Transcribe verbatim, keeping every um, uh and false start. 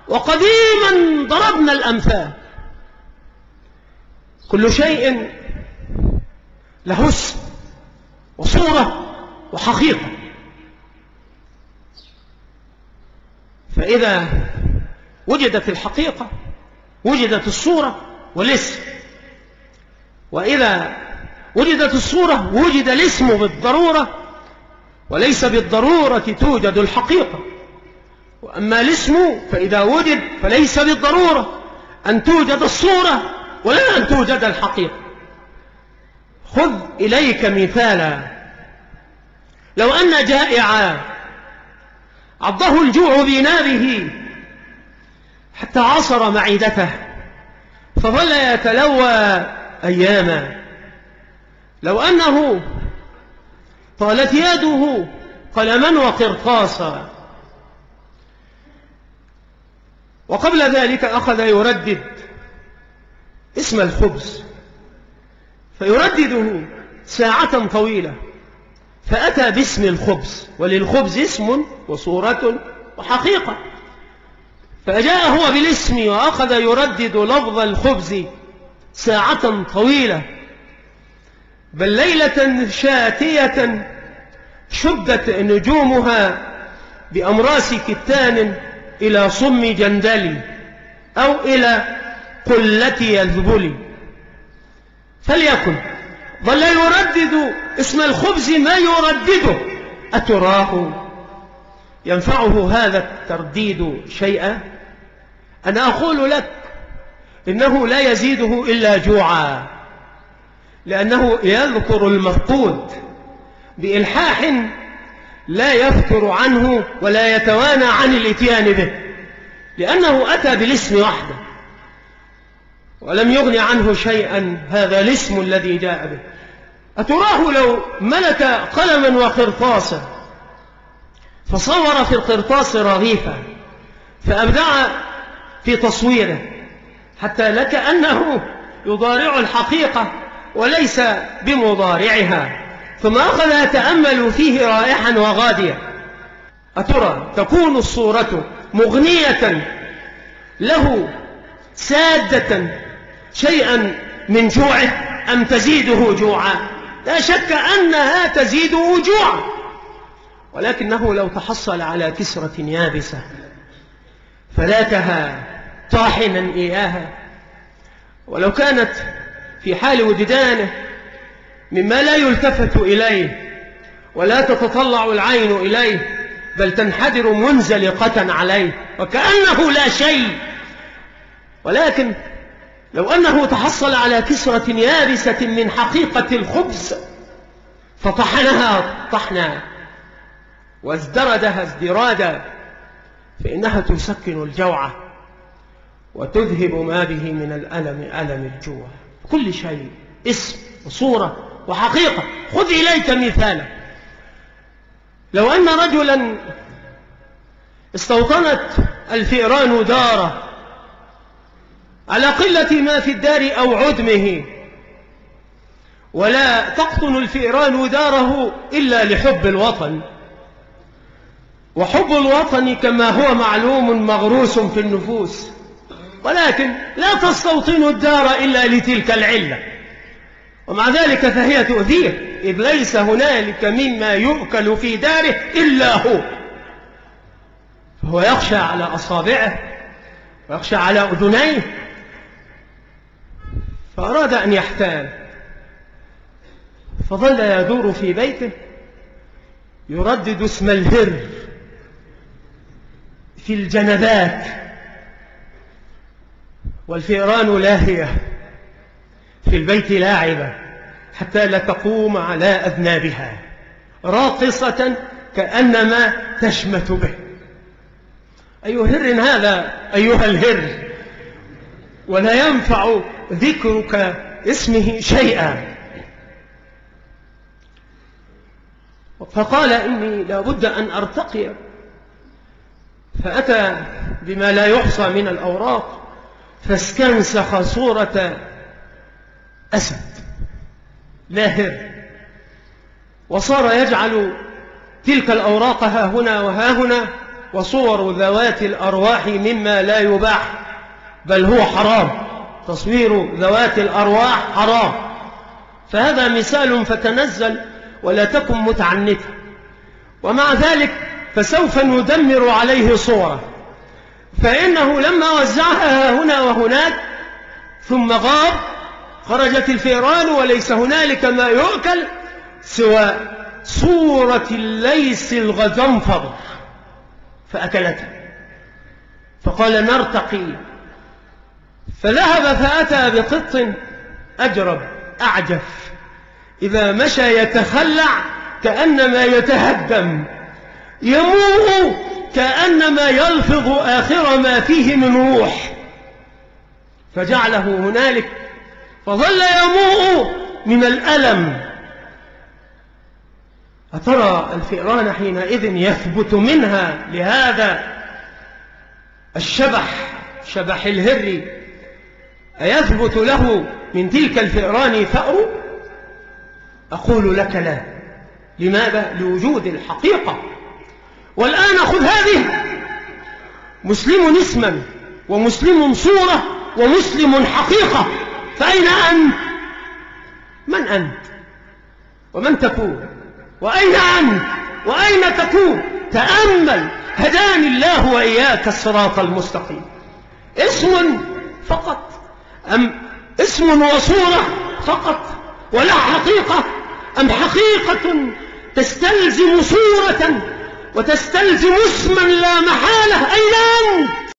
وقديما ضربنا الأمثال. كل شيء له اسم وصورة وحقيقة، فإذا وجدت الحقيقة وجدت الصورة والاسم، وإذا وجدت الصورة وجد الاسم بالضرورة، وليس بالضرورة توجد الحقيقة. وأما الاسم فإذا وجد فليس بالضرورة أن توجد الصورة ولا أن توجد الحقيقة. خذ إليك مثالا: لو أن جائعا عضه الجوع بنابه حتى عصر معدته فظل يتلوى أياما، لو أنه طالت يده قلما وقرطاسا، وقبل ذلك أخذ يردد اسم الخبز فيردده ساعة طويلة، فأتى باسم الخبز، وللخبز اسم وصورة وحقيقة، فجاء هو بالاسم وأخذ يردد لفظ الخبز ساعة طويلة، بل ليلة شاتية شدت نجومها بأمراس كتان إلى صم جندل أو إلى قلة يذبل، فليكن ظل يردد اسم الخبز ما يردده، أتراه ينفعه هذا الترديد شيئا؟ أنا أقول لك إنه لا يزيده إلا جوعا، لأنه يذكر المفقود بإلحاح لا يفتر عنه ولا يتوانى عن الاتيان به، لأنه أتى بالاسم وحده ولم يغن عنه شيئا هذا الاسم الذي جاء به. أتراه لو ملك قلما وقرطاسا فصور في القرطاس رغيفا فأبدع في تصويره حتى لكأنه يضارع الحقيقة وليس بمضارعها، ثم أخذ يتأمل فيه رائحا وغاديا، أترى تكون الصورة مغنية له سادة شيئا من جوعه أم تزيده جوعا؟ لا شك أنها تزيده جوعا، ولكنه لو تحصل على كسرة يابسة فلاتها طاحنا إياها، ولو كانت في حال وجدانه مما لا يلتفت إليه ولا تتطلع العين إليه بل تنحدر منزلقة عليه وكأنه لا شيء، ولكن لو أنه تحصل على كسرة يابسة من حقيقة الخبز فطحنها طحنا وازدردها ازدرادا فإنها تسكن الجوع وتذهب ما به من الألم ألم الجوع. كل شيء اسم وصورة وحقيقة. خذ إليك مثالا: لو أن رجلا استوطنت الفئران داره على قلة ما في الدار أو عدمه، ولا تقطن الفئران داره إلا لحب الوطن، وحب الوطن كما هو معلوم مغروس في النفوس، ولكن لا تستوطن الدار إلا لتلك العلة، ومع ذلك فهي تؤذيه، إذ ليس هنالك مما يؤكل في داره إلا هو، فهو يخشى على أصابعه ويخشى على أذنيه، فأراد أن يحتال فظل يدور في بيته يردد اسم الهر في الجنبات، والفئران لاهية في البيت لاعبة حتى لا تقوم على أذنابها راقصة كأنما تشمت به. أي هر هذا أيها الهر، ولا ينفع ذكرك اسمه شيئا. فقال إني لابد أن أرتقي، فأتى بما لا يحصى من الأوراق فاستنسخ صورة أسد لاهر، وصار يجعل تلك الأوراق ها هنا وها هنا وصور ذوات الأرواح مما لا يباح، بل هو حرام. تصوير ذوات الأرواح حرام. فهذا مثال فتنزل ولا تكن متعنتا. ومع ذلك فسوف ندمر عليه صوره، فإنه لما وزعها هنا وهناك ثم غاب خرجت الفئران وليس هنالك ما يؤكل سوى صورة الليس الغضنفر فأكلتها، فقال نرتقي. فذهب فأتى بقط أجرب أعجف، إذا مشى يتخلع كأنما يتهدم، يموه كأنما يلفظ آخر ما فيه من روح، فجعله هنالك فظل يموء من الألم. أترى الفئران حينئذ يثبت منها لهذا الشبح، شبح الهر، أيثبت له من تلك الفئران ثأر؟ أقول لك لا. لماذا؟ لوجود الحقيقة. والآن خذ هذه، مسلم اسما ومسلم صورة ومسلم حقيقة، فأين أنت؟ من أنت؟ ومن تكون؟ وأين أنت؟ وأين تكون؟ تأمل، هداني الله وإياك الصراط المستقيم. اسم فقط أم اسم وصورة فقط ولا حقيقة، أم حقيقة تستلزم صورة وتستلزم اسما لا محالة؟ أين أنت؟